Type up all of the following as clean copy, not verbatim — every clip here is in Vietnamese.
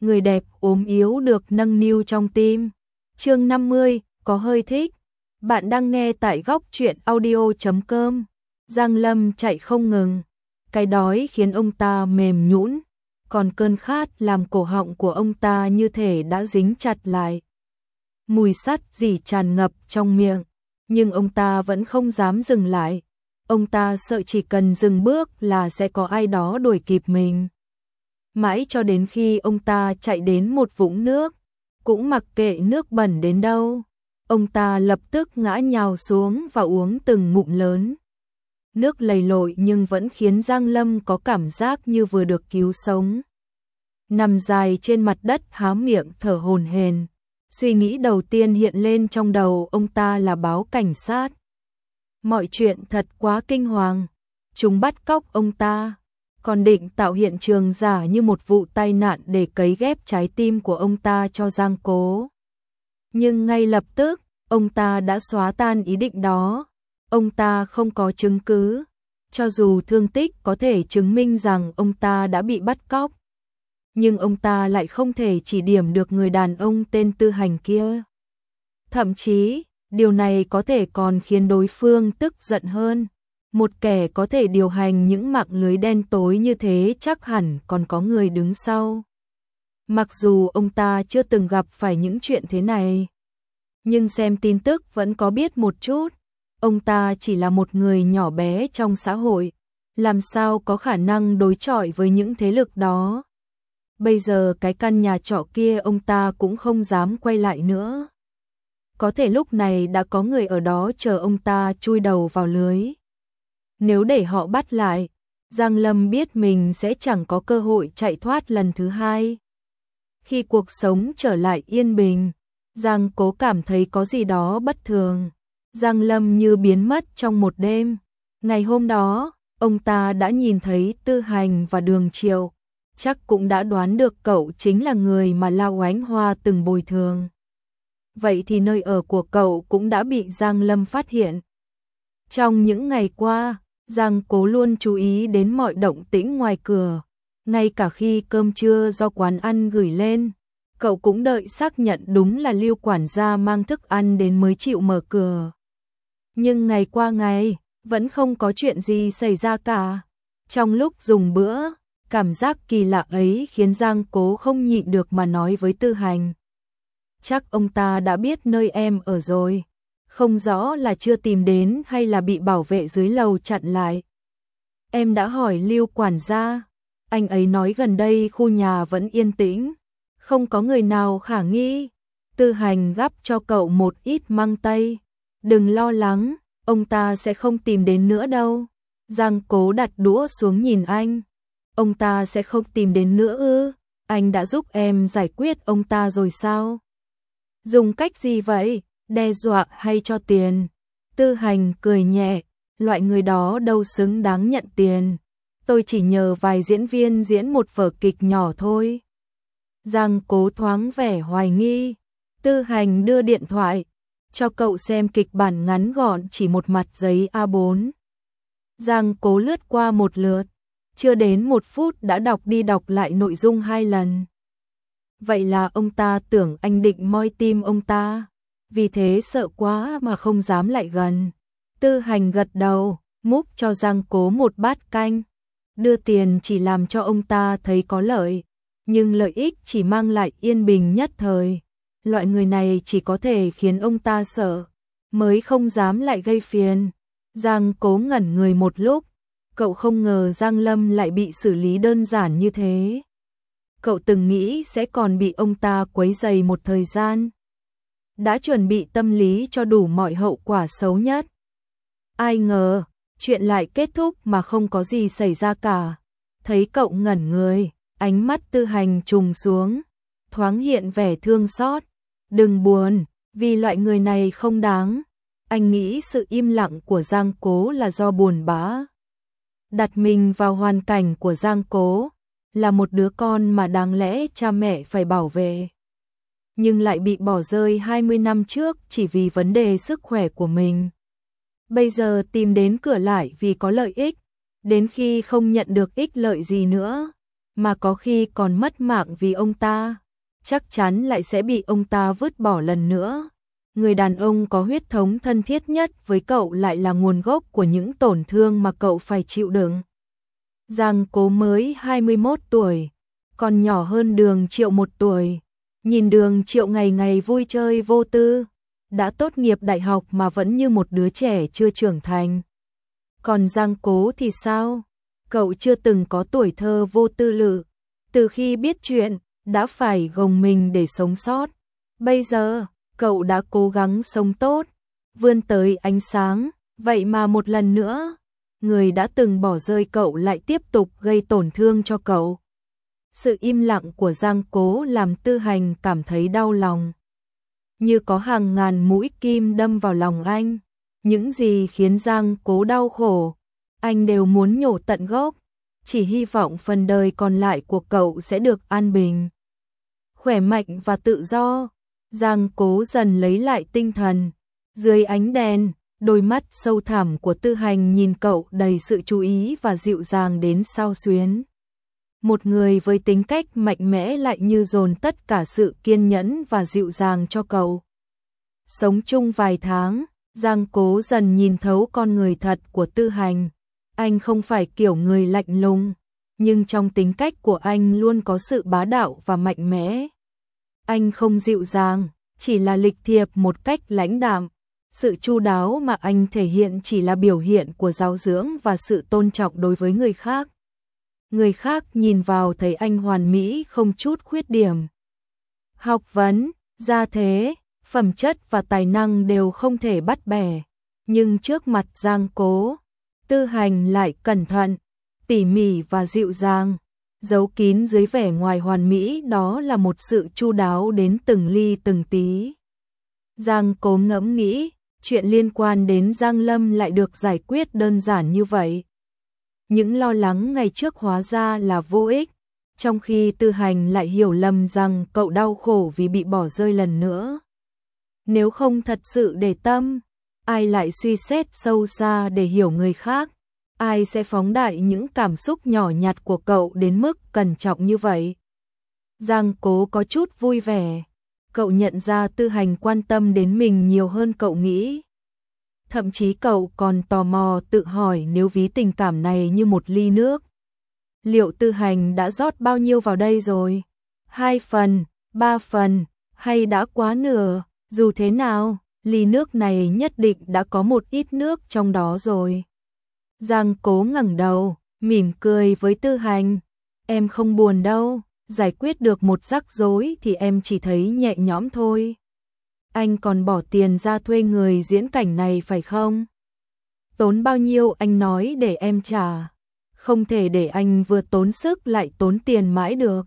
người đẹp ốm yếu được nâng niu trong tim. Chương 50, có hơi thích. Bạn đang nghe tại góc truyện audio.com. Giang Lâm chạy không ngừng. Cái đói khiến ông ta mềm nhũn, còn cơn khát làm cổ họng của ông ta như thể đã dính chặt lại. Mùi sắt rỉ tràn ngập trong miệng, nhưng ông ta vẫn không dám dừng lại. Ông ta sợ chỉ cần dừng bước là sẽ có ai đó đuổi kịp mình. Mãi cho đến khi ông ta chạy đến một vũng nước, cũng mặc kệ nước bẩn đến đâu, ông ta lập tức ngã nhào xuống và uống từng ngụm lớn. Nước lầy lội nhưng vẫn khiến Giang Lâm có cảm giác như vừa được cứu sống. Nằm dài trên mặt đất há miệng thở hổn hển. Suy nghĩ đầu tiên hiện lên trong đầu ông ta là báo cảnh sát. Mọi chuyện thật quá kinh hoàng. Chúng bắt cóc ông ta, còn định tạo hiện trường giả như một vụ tai nạn để cấy ghép trái tim của ông ta cho Giang Cố. Nhưng ngay lập tức, ông ta đã xóa tan ý định đó. Ông ta không có chứng cứ, cho dù thương tích có thể chứng minh rằng ông ta đã bị bắt cóc. Nhưng ông ta lại không thể chỉ điểm được người đàn ông tên Tư Hành kia. Thậm chí, điều này có thể còn khiến đối phương tức giận hơn. Một kẻ có thể điều hành những mạng lưới đen tối như thế chắc hẳn còn có người đứng sau. Mặc dù ông ta chưa từng gặp phải những chuyện thế này, nhưng xem tin tức vẫn có biết một chút. Ông ta chỉ là một người nhỏ bé trong xã hội, làm sao có khả năng đối chọi với những thế lực đó. Bây giờ cái căn nhà trọ kia ông ta cũng không dám quay lại nữa. Có thể lúc này đã có người ở đó chờ ông ta chui đầu vào lưới. Nếu để họ bắt lại, Giang Lâm biết mình sẽ chẳng có cơ hội chạy thoát lần thứ hai. Khi cuộc sống trở lại yên bình, Giang Cố cảm thấy có gì đó bất thường. Giang Lâm như biến mất trong một đêm. Ngày hôm đó, ông ta đã nhìn thấy Tư Hành và Đường Triệu, chắc cũng đã đoán được cậu chính là người mà Lao Oánh Hoa từng bồi thường. Vậy thì nơi ở của cậu cũng đã bị Giang Lâm phát hiện. Trong những ngày qua, Giang Cố luôn chú ý đến mọi động tĩnh ngoài cửa. Ngay cả khi cơm trưa do quán ăn gửi lên, cậu cũng đợi xác nhận đúng là Lưu quản gia mang thức ăn đến mới chịu mở cửa. Nhưng ngày qua ngày, vẫn không có chuyện gì xảy ra cả. Trong lúc dùng bữa, cảm giác kỳ lạ ấy khiến Giang Cố không nhịn được mà nói với Tư Hành. Chắc ông ta đã biết nơi em ở rồi. Không rõ là chưa tìm đến hay là bị bảo vệ dưới lầu chặn lại. Em đã hỏi Lưu quản gia, anh ấy nói gần đây khu nhà vẫn yên tĩnh, không có người nào khả nghi. Tư Hành gắp cho cậu một ít măng tây. Đừng lo lắng, ông ta sẽ không tìm đến nữa đâu. Giang Cố đặt đũa xuống nhìn anh. Ông ta sẽ không tìm đến nữa ư? Anh đã giúp em giải quyết ông ta rồi sao? Dùng cách gì vậy? Đe dọa hay cho tiền? Tư Hành cười nhẹ, loại người đó đâu xứng đáng nhận tiền. Tôi chỉ nhờ vài diễn viên diễn một vở kịch nhỏ thôi. Giang Cố thoáng vẻ hoài nghi. Tư Hành đưa điện thoại cho cậu xem kịch bản ngắn gọn chỉ một mặt giấy A4. Giang Cố lướt qua một lượt, chưa đến 1 phút đã đọc đi đọc lại nội dung 2 lần. Vậy là ông ta tưởng anh định moi tim ông ta, vì thế sợ quá mà không dám lại gần. Tư Hành gật đầu, múc cho Giang Cố một bát canh. Đưa tiền chỉ làm cho ông ta thấy có lợi, nhưng lợi ích chỉ mang lại yên bình nhất thời. Loại người này chỉ có thể khiến ông ta sợ, mới không dám lại gây phiền. Giang Cố ngẩn người một lúc, cậu không ngờ Giang Lâm lại bị xử lý đơn giản như thế. Cậu từng nghĩ sẽ còn bị ông ta quấy rầy một thời gian. Đã chuẩn bị tâm lý cho đủ mọi hậu quả xấu nhất. Ai ngờ, chuyện lại kết thúc mà không có gì xảy ra cả. Thấy cậu ngẩn người, ánh mắt Tư Hành trùng xuống, thoáng hiện vẻ thương xót. Đừng buồn, vì loại người này không đáng. Anh nghĩ sự im lặng của Giang Cố là do buồn bã. Đặt mình vào hoàn cảnh của Giang Cố, là một đứa con mà đáng lẽ cha mẹ phải bảo vệ, nhưng lại bị bỏ rơi 20 năm trước chỉ vì vấn đề sức khỏe của mình. Bây giờ tìm đến cửa lại vì có lợi ích, đến khi không nhận được ích lợi gì nữa, mà có khi còn mất mạng vì ông ta, chắc chắn lại sẽ bị ông ta vứt bỏ lần nữa. Người đàn ông có huyết thống thân thiết nhất với cậu lại là nguồn gốc của những tổn thương mà cậu phải chịu đựng. Giang Cố mới 21 tuổi, còn nhỏ hơn Đường Triệu 1 tuổi. Nhìn Đường Triệu ngày ngày vui chơi vô tư, đã tốt nghiệp đại học mà vẫn như một đứa trẻ chưa trưởng thành. Còn Giang Cố thì sao? Cậu chưa từng có tuổi thơ vô tư lự, từ khi biết chuyện, đã phải gồng mình để sống sót. Bây giờ, cậu đã cố gắng sống tốt, vươn tới ánh sáng, vậy mà một lần nữa, người đã từng bỏ rơi cậu lại tiếp tục gây tổn thương cho cậu. Sự im lặng của Giang Cố làm Tư Hành cảm thấy đau lòng. Như có hàng ngàn mũi kim đâm vào lòng anh. Những gì khiến Giang Cố đau khổ, anh đều muốn nhổ tận gốc. Chỉ hy vọng phần đời còn lại của cậu sẽ được an bình, khỏe mạnh và tự do. Giang Cố dần lấy lại tinh thần. Dưới ánh đèn, đôi mắt sâu thẳm của Tư Hành nhìn cậu đầy sự chú ý và dịu dàng đến xao xuyến. Một người với tính cách mạnh mẽ lại như dồn tất cả sự kiên nhẫn và dịu dàng cho cậu. Sống chung vài tháng, Giang Cố dần nhìn thấu con người thật của Tư Hành. Anh không phải kiểu người lạnh lùng, nhưng trong tính cách của anh luôn có sự bá đạo và mạnh mẽ. Anh không dịu dàng, chỉ là lịch thiệp một cách lãnh đạm. Sự chu đáo mà anh thể hiện chỉ là biểu hiện của giáo dưỡng và sự tôn trọng đối với người khác. Người khác nhìn vào thấy anh hoàn mỹ không chút khuyết điểm. Học vấn, gia thế, phẩm chất và tài năng đều không thể bắt bẻ. Nhưng trước mặt Giang Cố, Tư Hành lại cẩn thận, tỉ mỉ và dịu dàng. Giấu kín dưới vẻ ngoài hoàn mỹ đó là một sự chu đáo đến từng ly từng tí. Giang Cố ngẫm nghĩ, chuyện liên quan đến Giang Lâm lại được giải quyết đơn giản như vậy. Những lo lắng ngày trước hóa ra là vô ích, trong khi Tư Hành lại hiểu lầm rằng cậu đau khổ vì bị bỏ rơi lần nữa. Nếu không thật sự để tâm, ai lại suy xét sâu xa để hiểu người khác? Ai sẽ phóng đại những cảm xúc nhỏ nhặt của cậu đến mức cẩn trọng như vậy? Giang Cố có chút vui vẻ. Cậu nhận ra Tư Hành quan tâm đến mình nhiều hơn cậu nghĩ. Thậm chí cậu còn tò mò tự hỏi nếu ví tình cảm này như một ly nước, liệu Tư Hành đã rót bao nhiêu vào đây rồi? 2 phần, 3 phần, hay đã quá nửa? Dù thế nào, ly nước này nhất định đã có một ít nước trong đó rồi. Giang Cố ngẩng đầu, mỉm cười với Tư Hành. Em không buồn đâu, giải quyết được một rắc rối thì em chỉ thấy nhẹ nhõm thôi. Anh còn bỏ tiền ra thuê người diễn cảnh này phải không? Tốn bao nhiêu anh nói để em trả. Không thể để anh vừa tốn sức lại tốn tiền mãi được.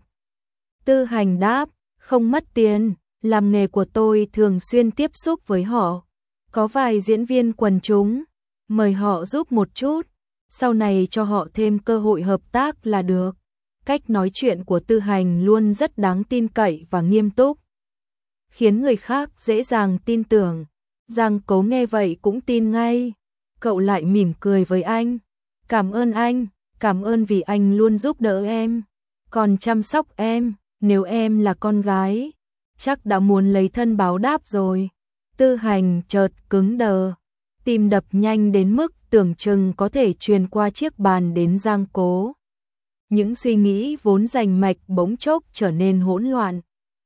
Tư Hành đáp, không mất tiền, làm nghề của tôi thường xuyên tiếp xúc với họ. Có vài diễn viên quần chúng, mời họ giúp một chút, sau này cho họ thêm cơ hội hợp tác là được. Cách nói chuyện của Tư Hành luôn rất đáng tin cậy và nghiêm túc, khiến người khác dễ dàng tin tưởng. Giang Cố nghe vậy cũng tin ngay. Cậu lại mỉm cười với anh. Cảm ơn anh, cảm ơn vì anh luôn giúp đỡ em, còn chăm sóc em. Nếu em là con gái, chắc đã muốn lấy thân báo đáp rồi. Tư Hành chợt cứng đờ, tim đập nhanh đến mức tưởng chừng có thể truyền qua chiếc bàn đến Giang Cố. Những suy nghĩ vốn rành mạch bỗng chốc trở nên hỗn loạn.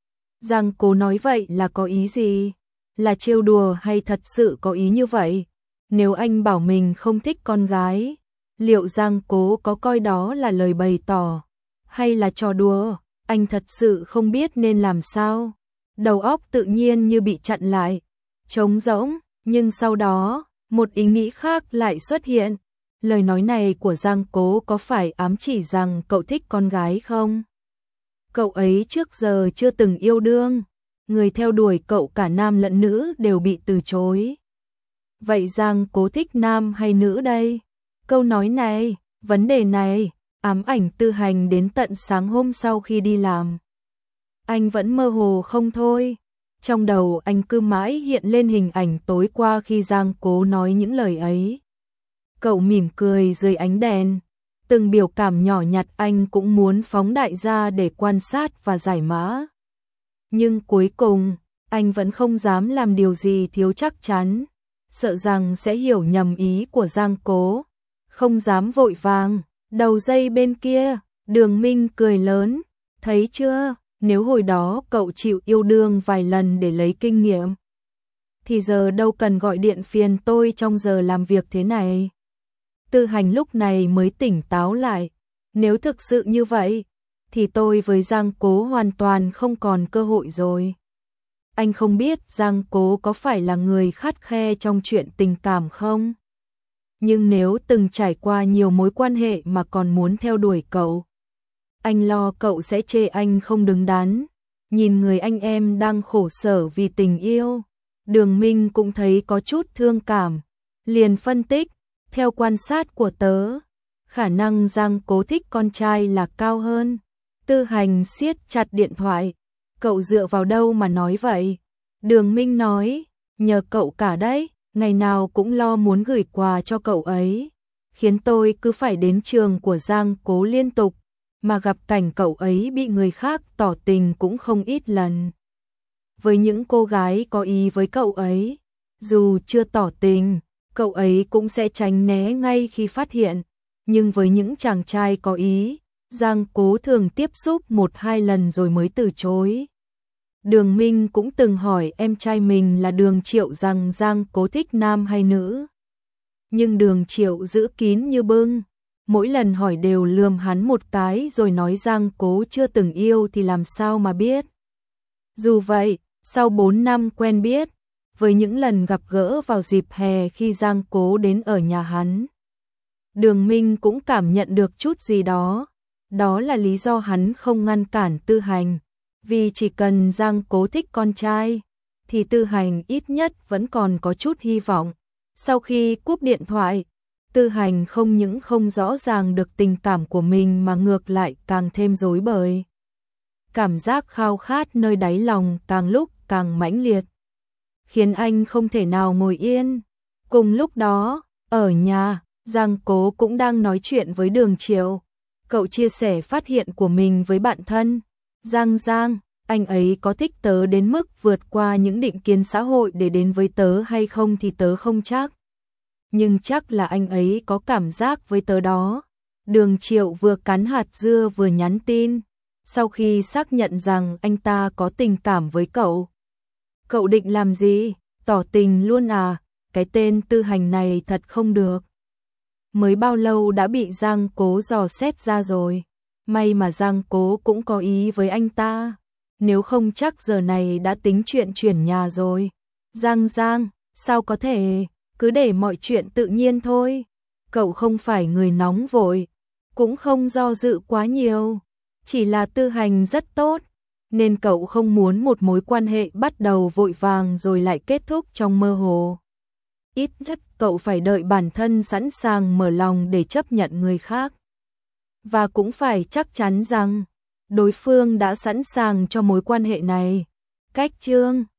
Giang Cố nói vậy là có ý gì? Là trêu đùa hay thật sự có ý như vậy? Nếu anh bảo mình không thích con gái, liệu Giang Cố có coi đó là lời bày tỏ hay là trò đùa? Anh thật sự không biết nên làm sao. Đầu óc tự nhiên như bị chặn lại, trống rỗng, nhưng sau đó, một ý nghĩ khác lại xuất hiện. Lời nói này của Giang Cố có phải ám chỉ rằng cậu thích con gái không? Cậu ấy trước giờ chưa từng yêu đương, người theo đuổi cậu cả nam lẫn nữ đều bị từ chối. Vậy Giang Cố thích nam hay nữ đây? Câu nói này, vấn đề này, ám ảnh Tư Hành đến tận sáng hôm sau khi đi làm. Anh vẫn mơ hồ không thôi. Trong đầu anh cứ mãi hiện lên hình ảnh tối qua khi Giang Cố nói những lời ấy. Cậu mỉm cười dưới ánh đèn. Từng biểu cảm nhỏ nhặt anh cũng muốn phóng đại ra để quan sát và giải mã. Nhưng cuối cùng, anh vẫn không dám làm điều gì thiếu chắc chắn, sợ rằng sẽ hiểu nhầm ý của Giang Cố, không dám vội vàng. Đầu dây bên kia, Đường Minh cười lớn, thấy chưa, nếu hồi đó cậu chịu yêu đương vài lần để lấy kinh nghiệm, thì giờ đâu cần gọi điện phiền tôi trong giờ làm việc thế này. Tư Hành lúc này mới tỉnh táo lại, nếu thực sự như vậy, thì tôi với Giang Cố hoàn toàn không còn cơ hội rồi. Anh không biết Giang Cố có phải là người khắt khe trong chuyện tình cảm không? Nhưng nếu từng trải qua nhiều mối quan hệ mà còn muốn theo đuổi cậu, anh lo cậu sẽ chê anh không đứng đắn. Nhìn người anh em đang khổ sở vì tình yêu, Đường Minh cũng thấy có chút thương cảm, liền phân tích, theo quan sát của tớ, khả năng Giang Cố thích con trai là cao hơn. Tư Hành siết chặt điện thoại, cậu dựa vào đâu mà nói vậy? Đường Minh nói, nhờ cậu cả đấy, ngày nào cũng lo muốn gửi quà cho cậu ấy, khiến tôi cứ phải đến trường của Giang Cố liên tục, mà gặp cảnh cậu ấy bị người khác tỏ tình cũng không ít lần. Với những cô gái có ý với cậu ấy, dù chưa tỏ tình, cậu ấy cũng sẽ tránh né ngay khi phát hiện, nhưng với những chàng trai có ý, Giang Cố thường tiếp xúc 1-2 lần rồi mới từ chối. Đường Minh cũng từng hỏi em trai mình là Đường Triệu rằng Giang Cố thích nam hay nữ. Nhưng Đường Triệu giữ kín như bưng, mỗi lần hỏi đều lườm hắn một cái rồi nói Giang Cố chưa từng yêu thì làm sao mà biết. Dù vậy, sau 4 năm quen biết, với những lần gặp gỡ vào dịp hè khi Giang Cố đến ở nhà hắn, Đường Minh cũng cảm nhận được chút gì đó. Đó là lý do hắn không ngăn cản Tư Hành, vì chỉ cần Giang Cố thích con trai, thì Tư Hành ít nhất vẫn còn có chút hy vọng. Sau khi cúp điện thoại, Tư Hành không những không rõ ràng được tình cảm của mình mà ngược lại càng thêm rối bời. Cảm giác khao khát nơi đáy lòng càng lúc càng mãnh liệt, khiến anh không thể nào ngồi yên. Cùng lúc đó, ở nhà, Giang Cố cũng đang nói chuyện với Đường Triệu. Cậu chia sẻ phát hiện của mình với bạn thân. Giang, anh ấy có thích tớ đến mức vượt qua những định kiến xã hội để đến với tớ hay không thì tớ không chắc. Nhưng chắc là anh ấy có cảm giác với tớ đó. Đường Triệu vừa cắn hạt dưa vừa nhắn tin. Sau khi xác nhận rằng anh ta có tình cảm với cậu. Cậu định làm gì? Tỏ tình luôn à? Cái tên Tư Hành này thật không được. Mới bao lâu đã bị Giang Cố dò xét ra rồi. May mà Giang Cố cũng có ý với anh ta. Nếu không chắc giờ này đã tính chuyện chuyển nhà rồi. Giang, sao có thể, cứ để mọi chuyện tự nhiên thôi. Cậu không phải người nóng vội, cũng không do dự quá nhiều. Chỉ là Tư Hành rất tốt, nên cậu không muốn một mối quan hệ bắt đầu vội vàng rồi lại kết thúc trong mơ hồ. Ít nhất cậu phải đợi bản thân sẵn sàng mở lòng để chấp nhận người khác. Và cũng phải chắc chắn rằng đối phương đã sẵn sàng cho mối quan hệ này. Cách chương